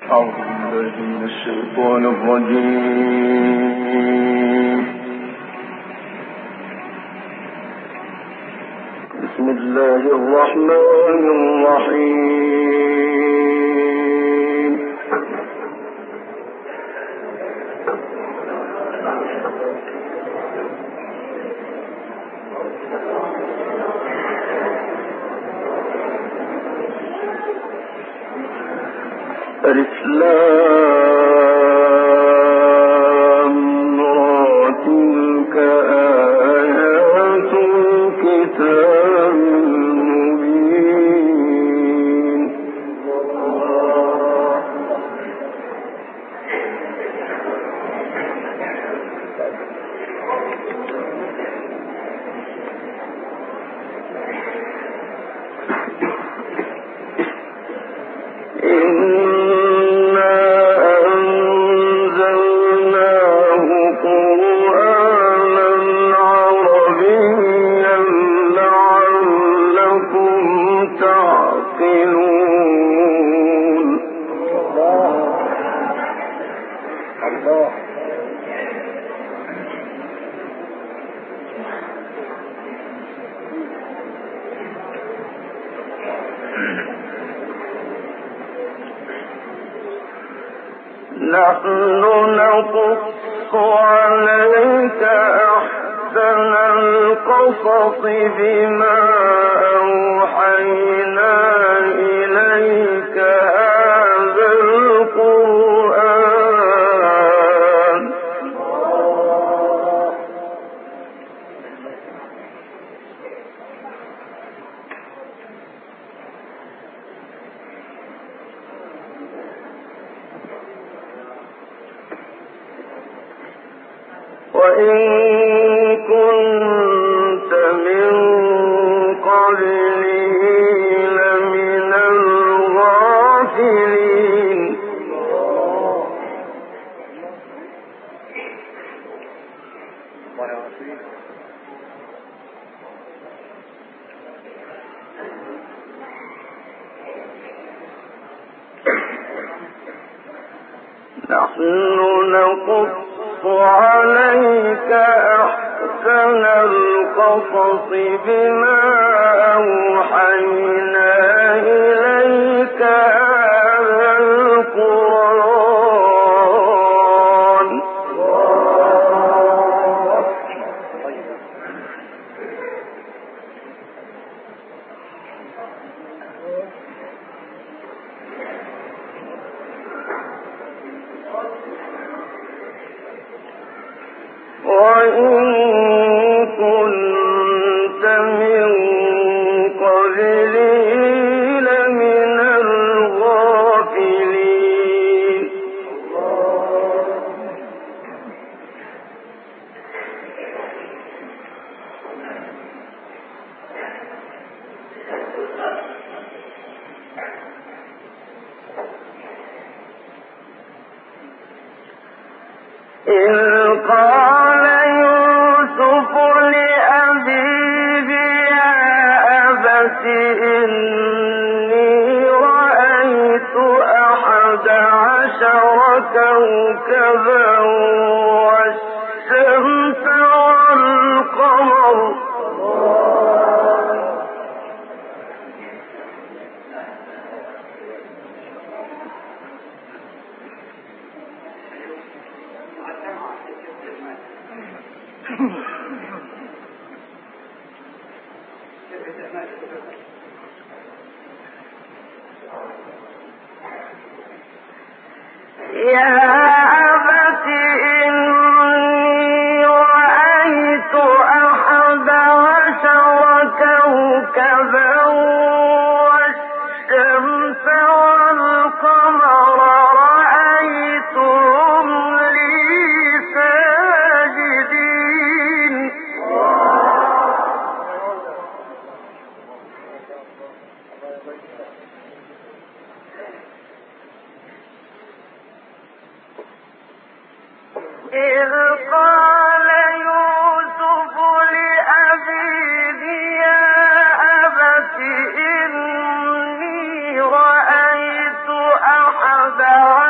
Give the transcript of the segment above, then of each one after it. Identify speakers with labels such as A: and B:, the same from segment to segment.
A: أعوذ بالله من الشيطان الرجيم. بسم الله الرحمن الرحيم. الإسلام تلك آيات الكتاب المبين. نحن نقص عليك أحسن القصص بما أوحينا إليك هذا القرآن. وإن كنت من قبله لمن الغافلين. نحن نقص عليك أحسن القصص بما أوحينا إليك هذا القرآن. وإن كنت من قبله لمن الغافلين. إذ قال يوسف لأبيه يا أبت إني رأيت 11 كوكبا والشمس والقمر. يا أبت إني رأيت 11 كوكبا والشمس والقمر رأيتهم لي ساجدين. إذ قال يوسف لأبيه يا أبت إني رأيت 11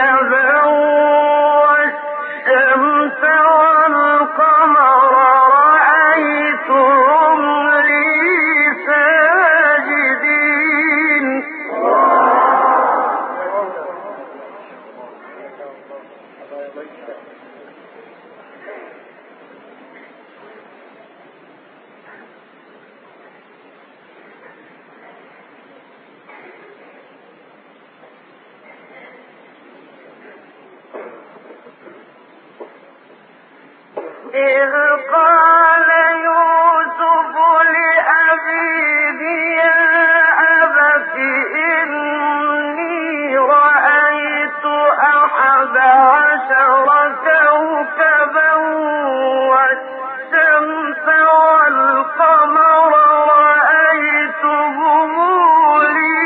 A: كوكبا والشمس والقمر رأيتهم لي ساجدين إذ قال يوسف لأبيه يا أبت إني رأيت 11 كوكبا والشمس والقمر رأيتهم لي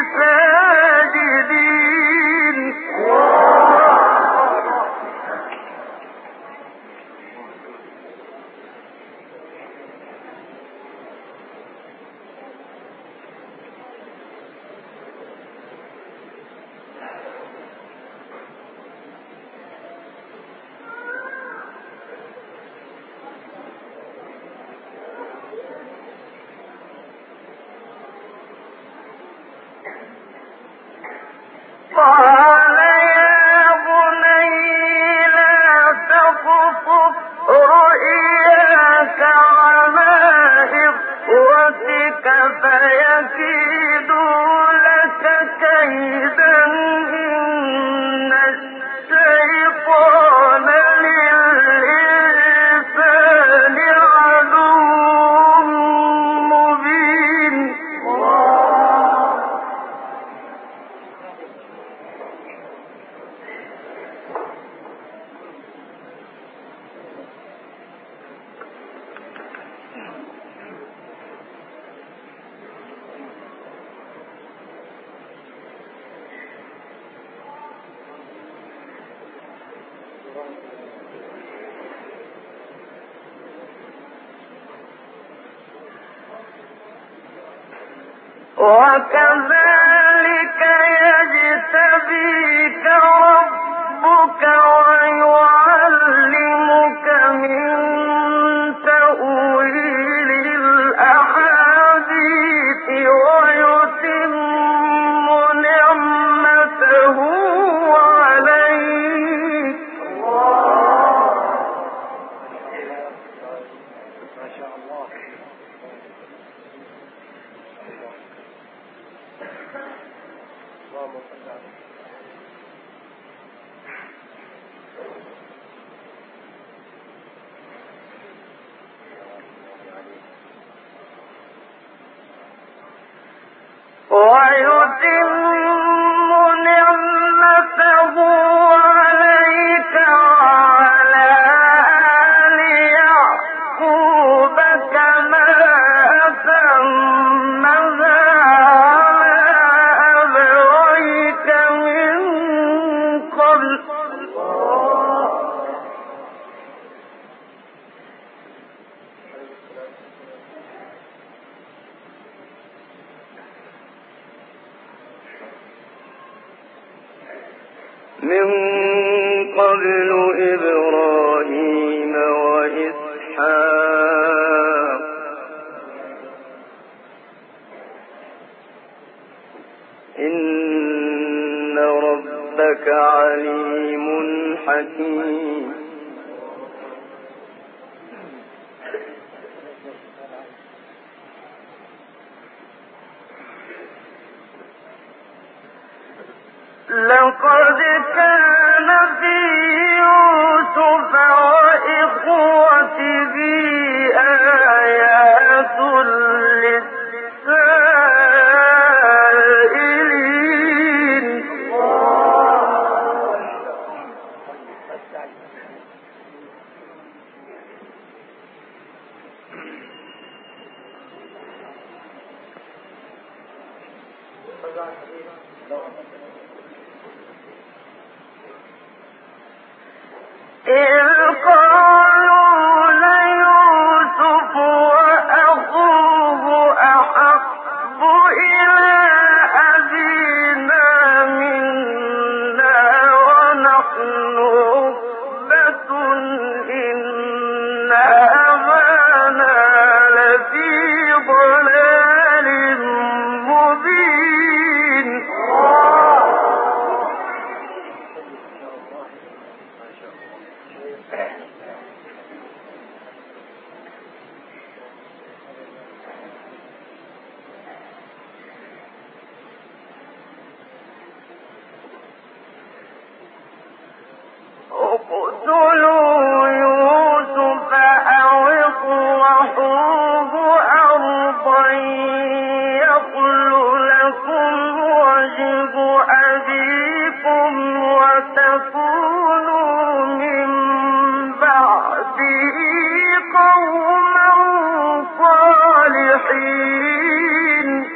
A: ساجدين قال يا بني لا تقصص رؤياك على إخوتك فيكيدوا لك كيدا إن الشيطان للإنسان عدو مبين وكذلك يجتبيك ربك ويعلمك من تأويل الأحاديث ويتم نعمته عليك ويتم نعمته عليك وعلى آل يعقوب كما أتمها على أبويك من قبل إبراهيم وإسحاق إن ربك عليم حكيم لقد كان في يوسف وإخوته آيات للسائلين اقتلوا يوسف أو اطرحوه أرضا يخل لكم وجه أبيكم وتكونوا من بعده قوما صالحين.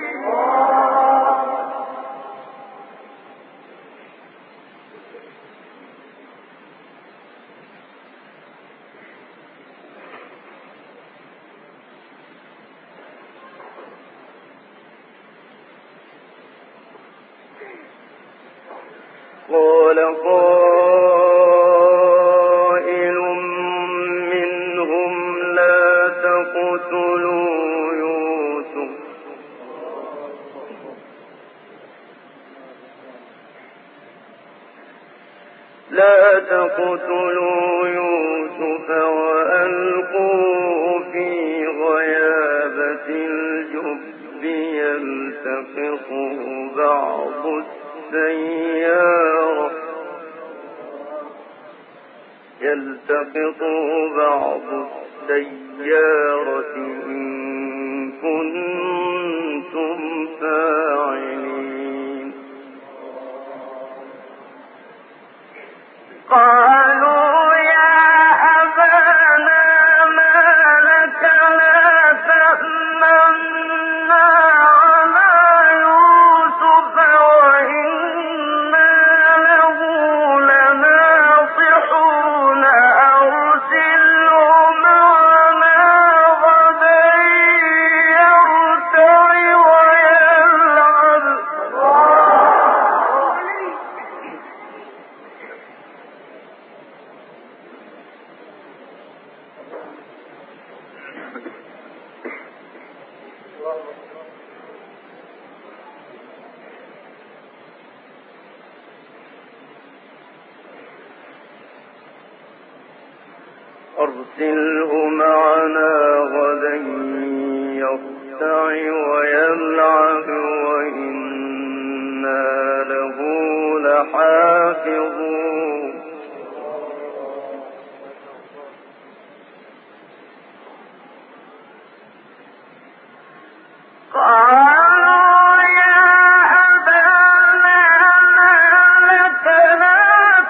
A: قال قائل منهم لا تقتلوا يوسف وألقوه في غيابة الجب يلتقطه بعض السيارة إن كنتم فاعلين. قالوا يا أبانا ما لك لا تأمنا على يوسف وإنا له لناصحون أرسله معنا غدا يرتع ويلعب. أرسله معنا غدا يرتع ويلعب وإنا له لحافظون. قالوا يا أبانا ما لك لا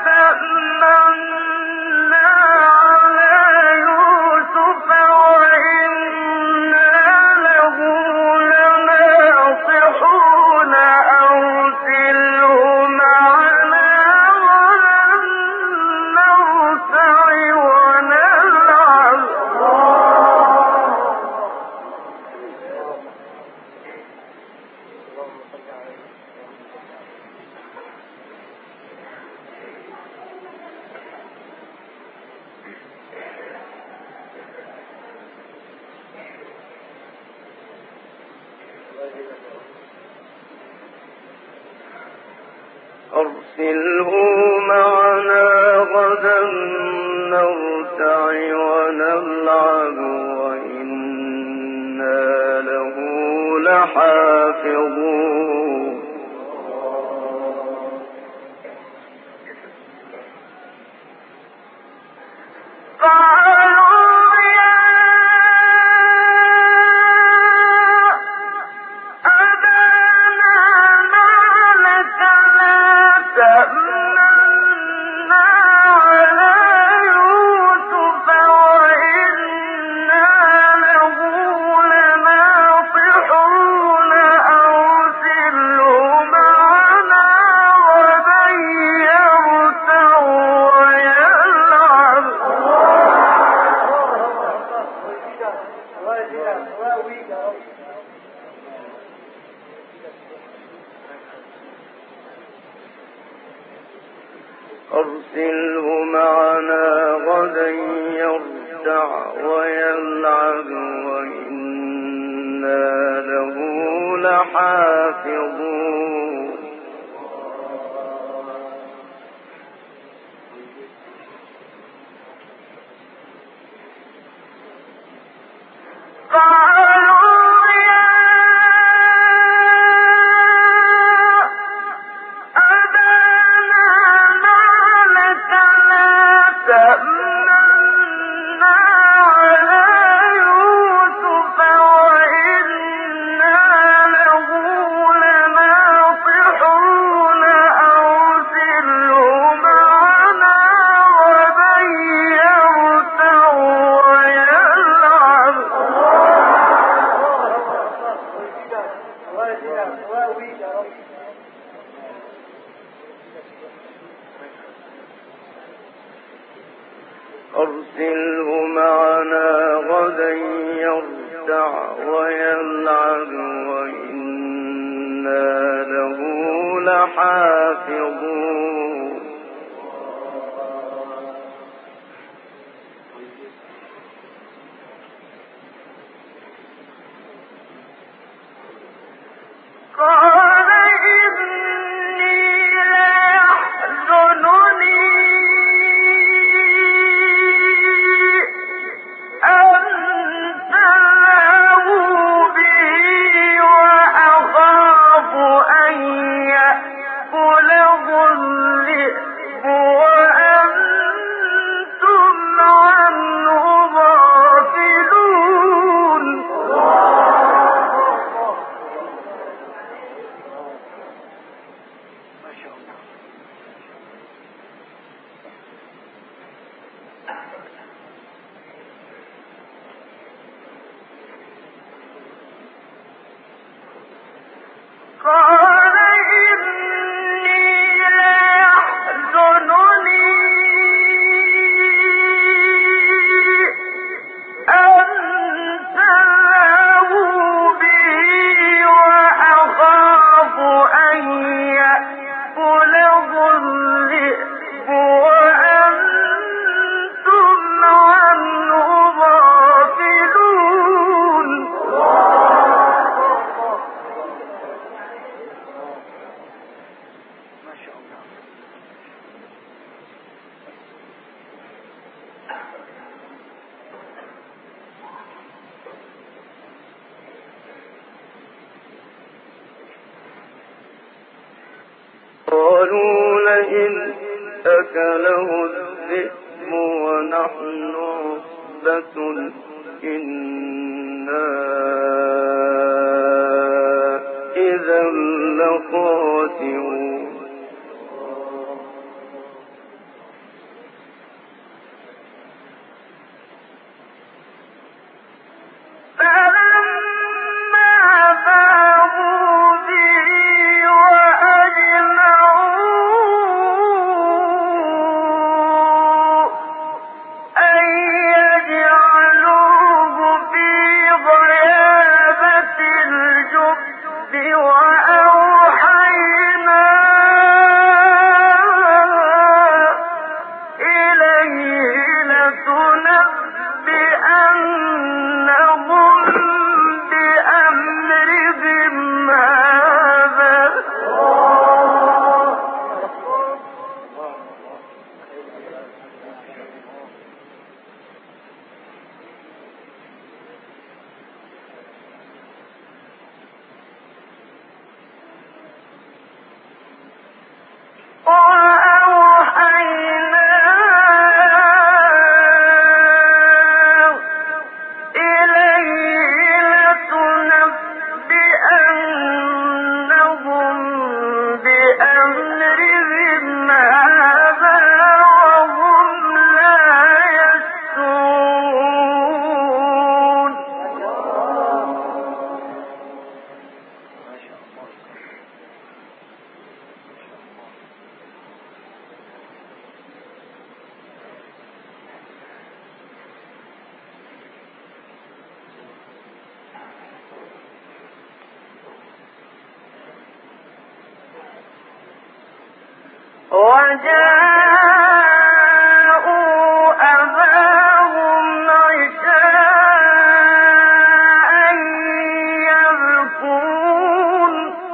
A: تأمنا على يوسف وإنا له لناصحون أرسله معنا ولن نرتع ونلعب. أرسله معنا غدا نرتع ونلعب وإنا له لحافظون. قالوا يا أبانا ما لك لا تأمنا على يوسف وإنا له لناصحون أرسله معنا غدا يرتع ويلعب. أرسله معنا غدا يرتع ويلعب وإنا له لحافظون. قالوا يا أبانا ما لك لا أرسله معنا غدا يرتع ويلعب وإنا له لحافظون قال إني ليحزنني أن تذهبوا به وأخاف أن يأكله الذئب وأنتم عنه غافلون قال إني ليحزنني أن تذهبوا به وأخاف أن يأكله الذئب وأنتم عنه غافلون قالوا لئن أكله الذئب ونحن عصبة إنا إذا لخاسرون وجاءوا أباهم عشاء يبكون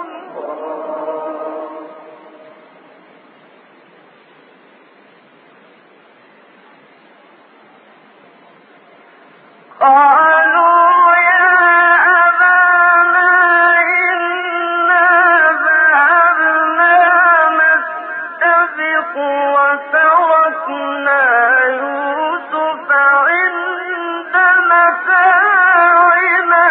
A: قالوا يا أبانا إنا ذهبنا نستبق وتركنا يوسف عند متاعنا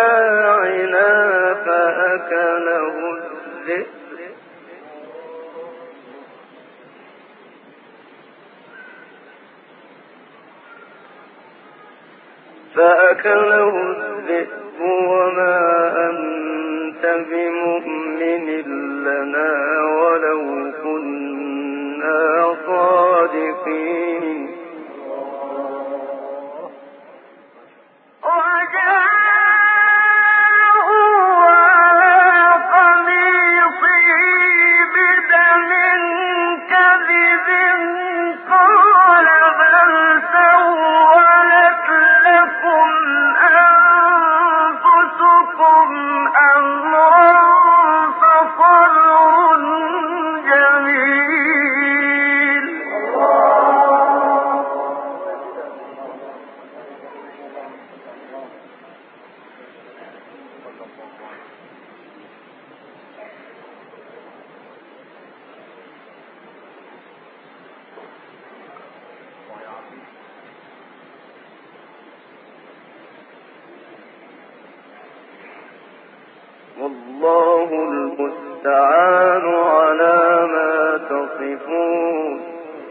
A: فأكله الذئب فأكله الذئب وما أنت بمؤمن لنا ولو كنا صادقين والله المستعان على ما تصفون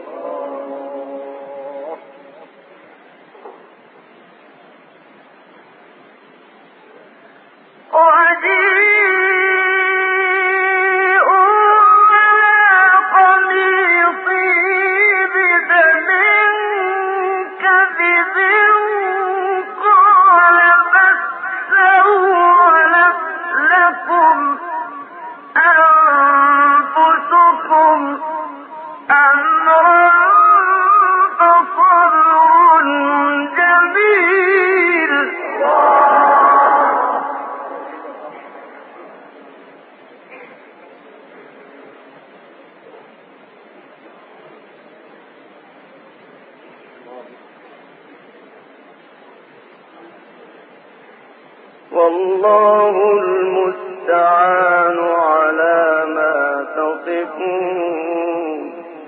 A: والله المستعان على ما تصفون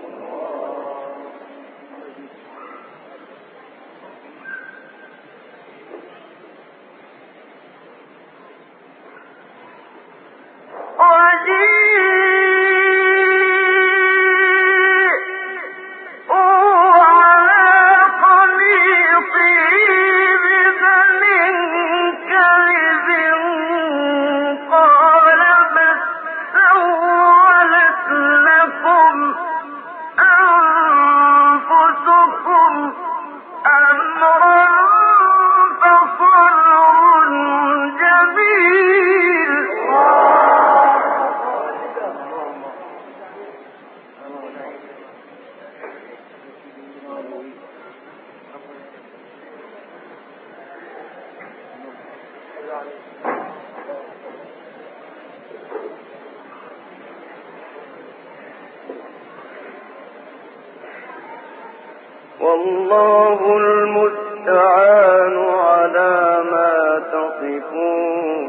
A: والله المستعان على ما تصفون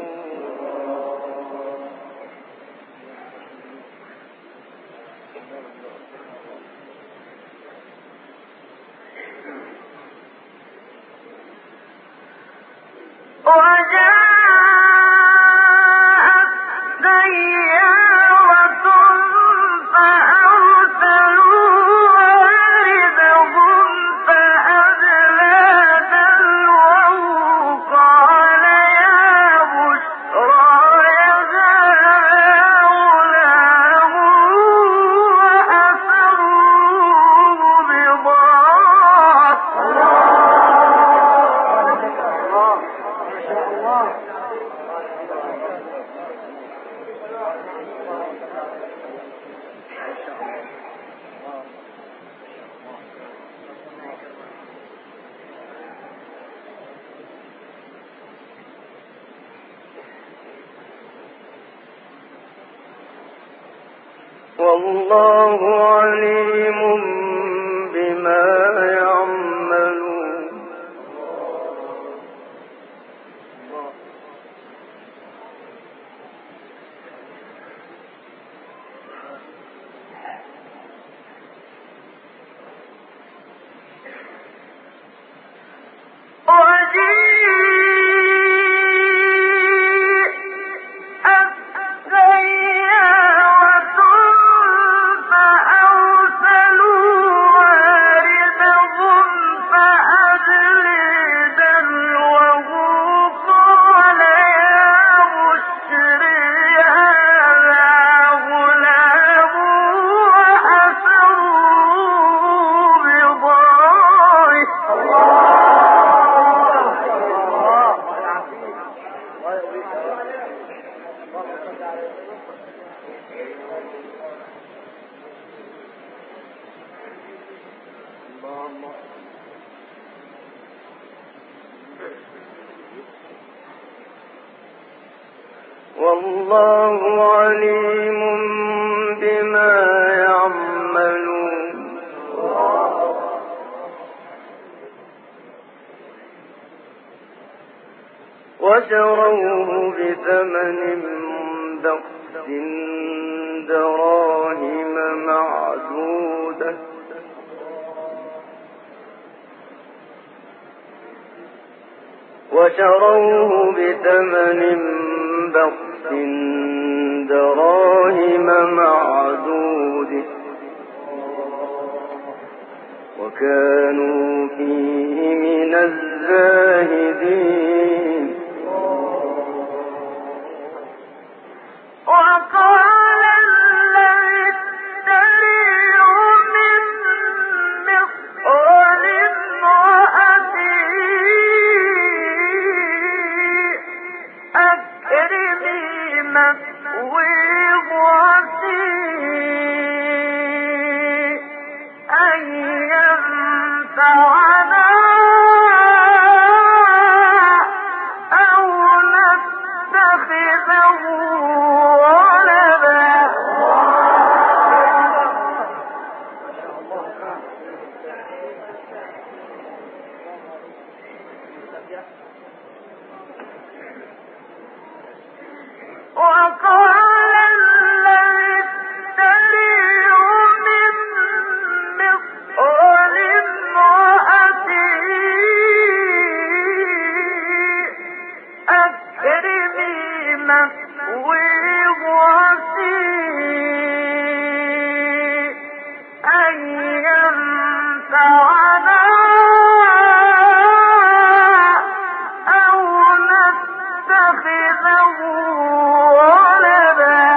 A: والله عليم بما يعملون فأرسلوا والله عليم بما يعملون وشروه بثمن بخس دراهم معدودة وكانوا فيه من الزاهدين وقال الذي اشتريه من مصر لامرأته أكرمي مثواه أن ينفعنا أو نتخذه ولدا وقال الذي اشتريه من مصر لامرأته أكرمي مثواه أن ينفعنا أو نتخذه ولدا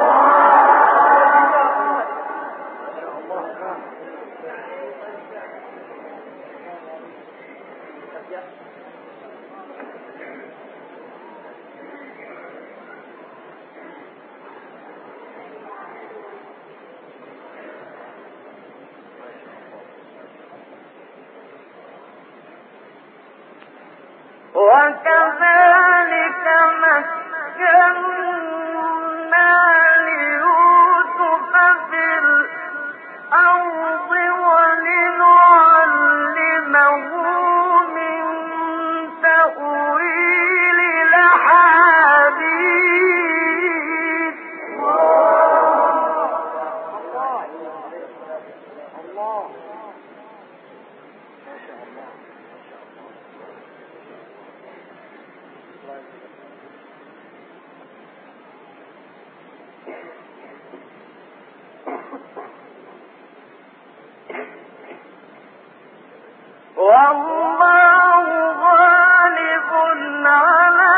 A: وكذلك مكنا ليوسف في الأرض ولنعلمه من تأويل الأحاديث والله غالب على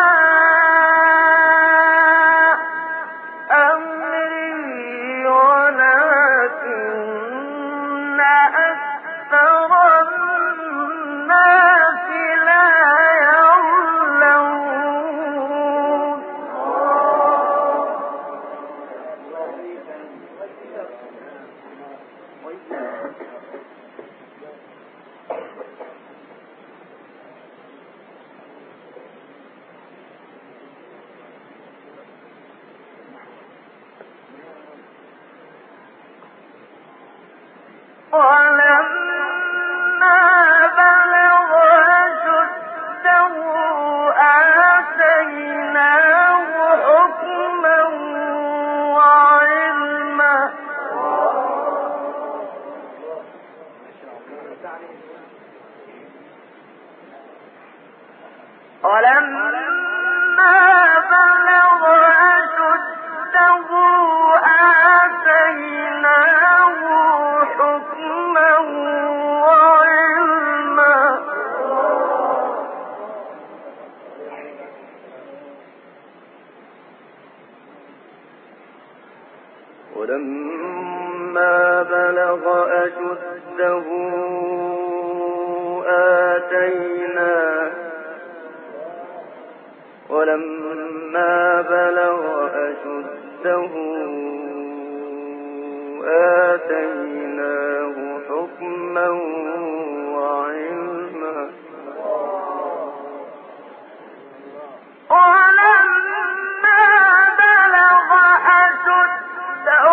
A: أمره ولكن أكثر الناس لا يعلمون ولما بلغ أشده آتيناه حكما وعلما ولما بلغ أشده آتيناه أشده آتيناه حكما وعلما ولما بلغ أشده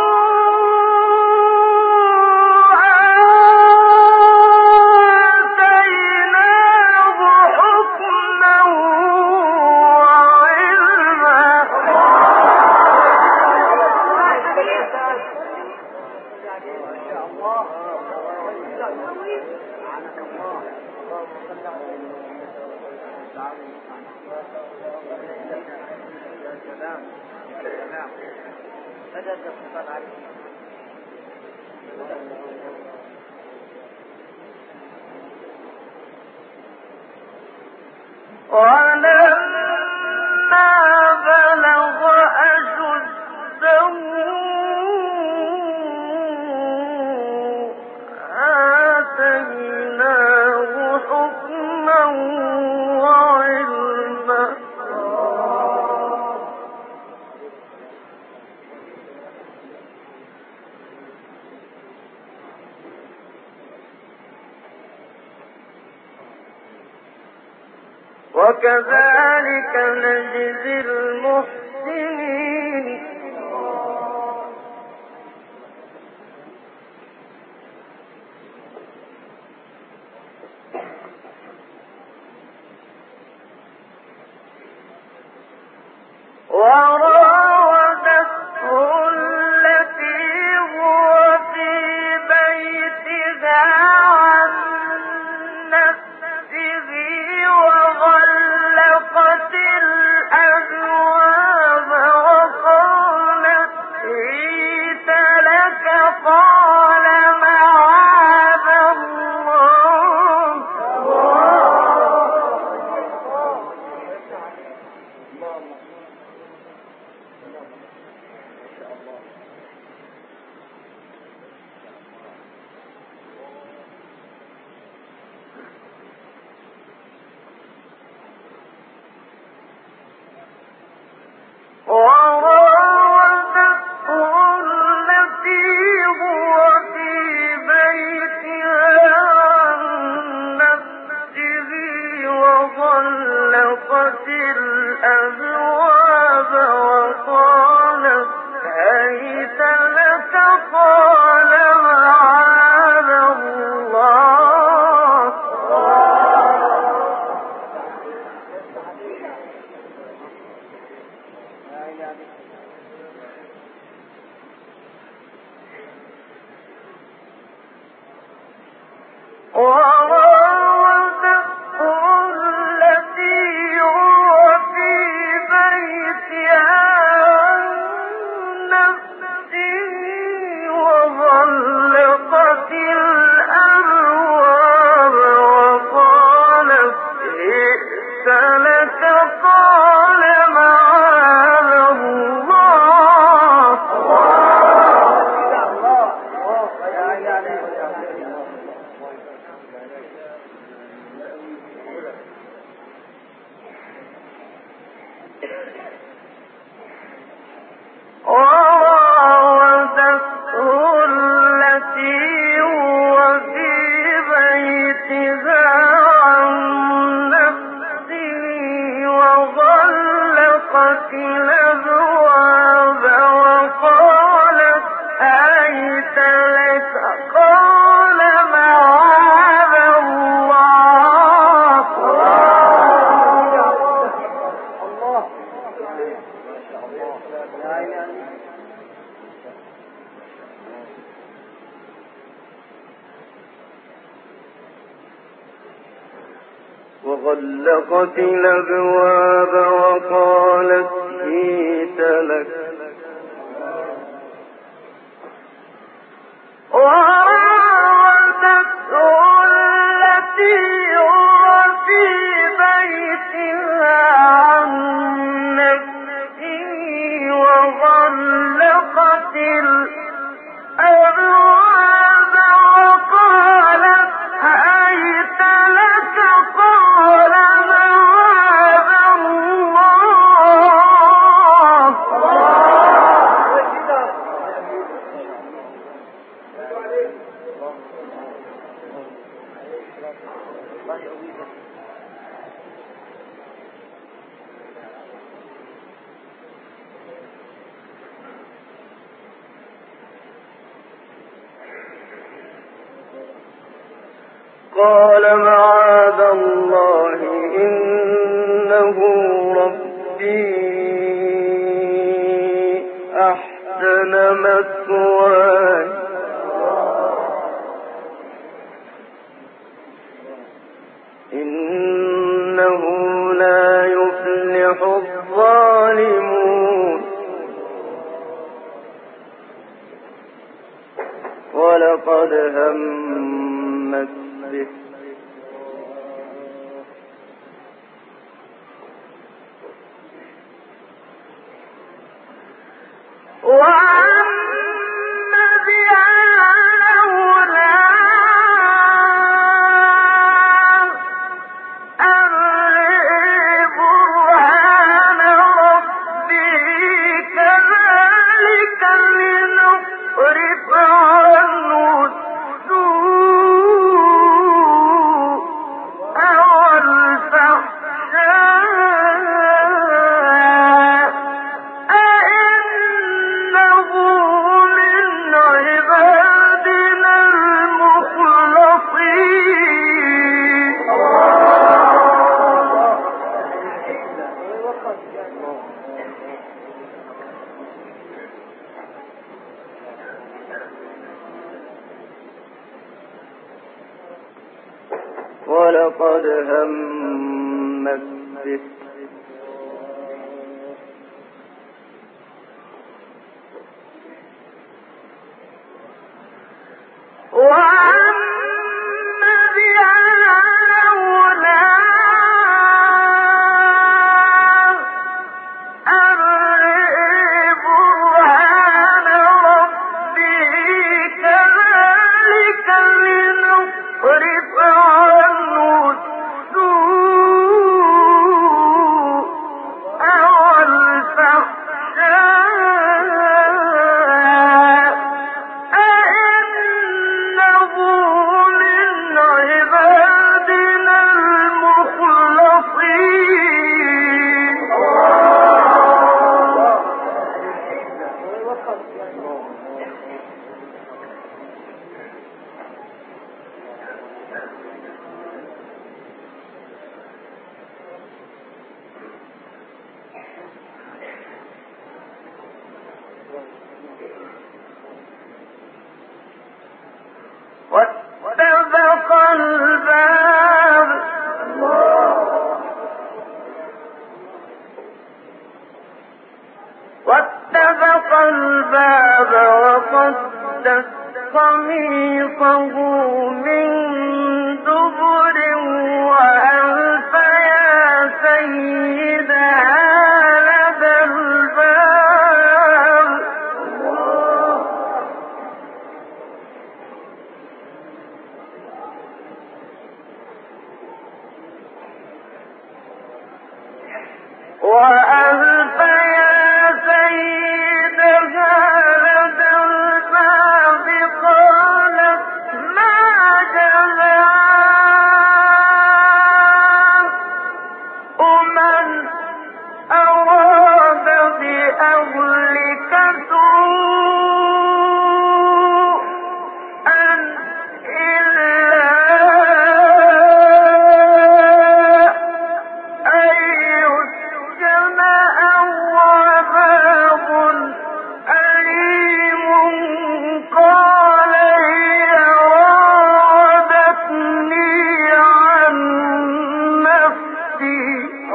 A: وكذلك نجزي المحسنين وراودته التي هو في بيتها عن نفسه وغلقت الأبواب وقالت هيت لك قال معاذ الله وراودته التي هو في بيتها عن نفسه وغلقت الأبواب وقالت هيت لك قال معاذ الله وراودته التي هو في بيتها عن نفسه وغلقت الأبواب وقالت ائت لك قال معاذ الله وراودته التي هو في بيتها عن نفسه وغلقت الأبواب وقالت هيت لك قال معاذ الله وغلقت الأبواب وقالت هيت لك وراودته التي هو في بيتها عن نفسه وغلقت الأبواب وقالت هيت لك قال معاذ الله قال معاذ الله إنه ربي أحسن مثواي إنه لا يفلح الظالمون ولقد همت به ولقد همت به واتبق الباب وقد قميصه من دبر وألف يا سيدها لدى الباب وألف يا سيدها لدى الباب قالت ما جزاء من أراد بأهلك سوءا إلا أن يسجن أو عذاب أليم قال هي راودتني عن نفسي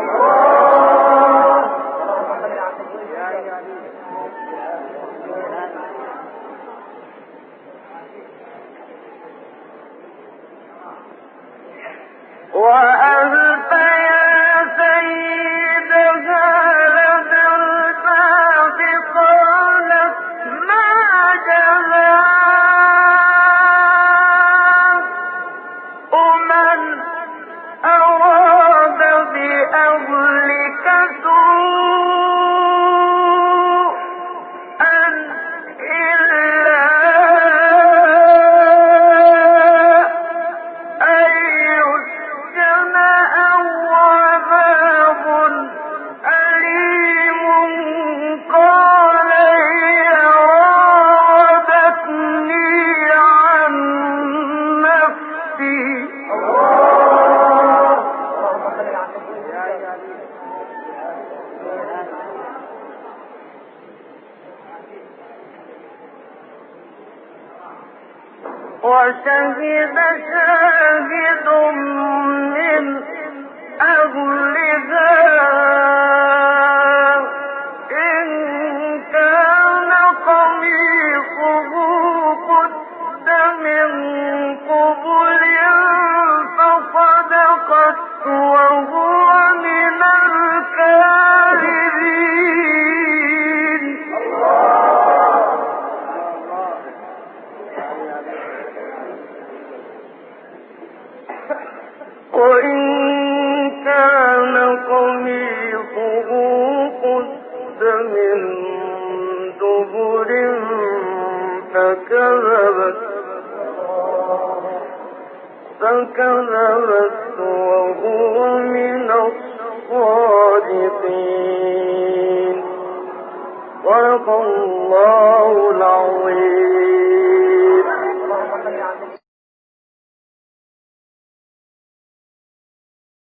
A: وألف يا سيدها لدى الباب قالت ما جزاء من أراد بأهلك سوءا وشهد شاهد من أهلها إن كان قميصه قد من قبل فصدقت وهو من الكاذبين. وإن كان قميصه قد من دبر فكذبت وهو من الصادقين. صدق الله العظيم.